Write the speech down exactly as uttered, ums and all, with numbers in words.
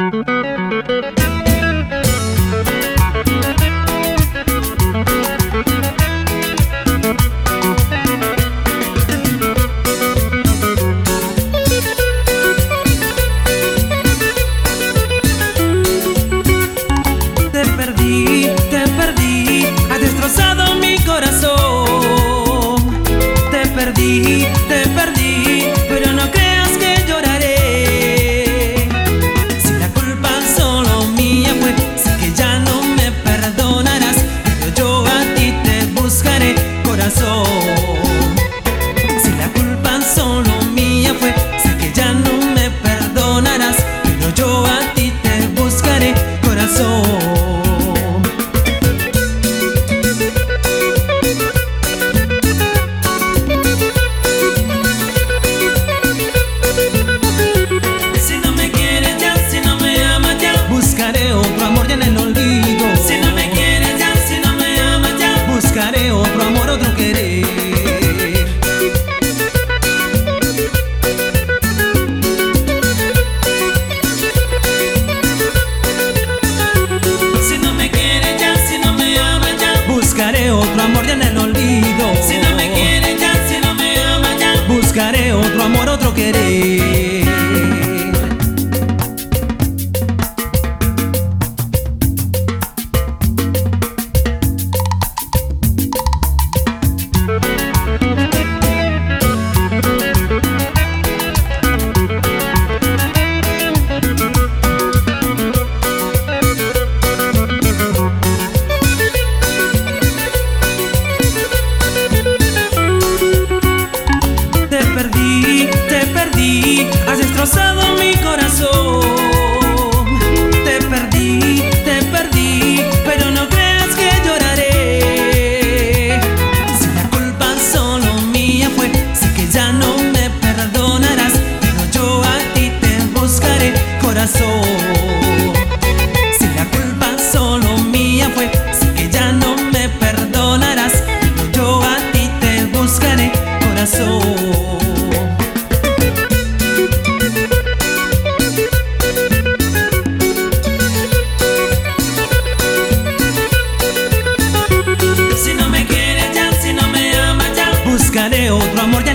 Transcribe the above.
Te perdí, pero no creas que lloraré. Si la culpa solo mía fue, sé que ya no me perdonarás, pero yo a ti te buscaré, corazón. Si la culpa solo mía fue, sé que ya no me perdonarás, pero yo a ti te buscaré, corazón. Buscaré otro amor ya en el olvido. Si no me quieres ya, si no me amas ya, buscaré otro amor, otro querer. Si no me quieres ya, si no me amas ya, buscaré otro amor ya en el olvido. Si no me quieres ya, si no me amas ya, buscaré otro amor, otro querer. Te perdí, has destrozado mi corazón. Te perdí, te perdí, pero no creas que lloraré. Si la culpa solo mía fue, sé que ya no me perdonarás, pero yo a ti te buscaré, corazón. Si la culpa solo mía fue, sé que ya no me perdonarás, pero yo a ti te buscaré, corazón. Buscaré otro amor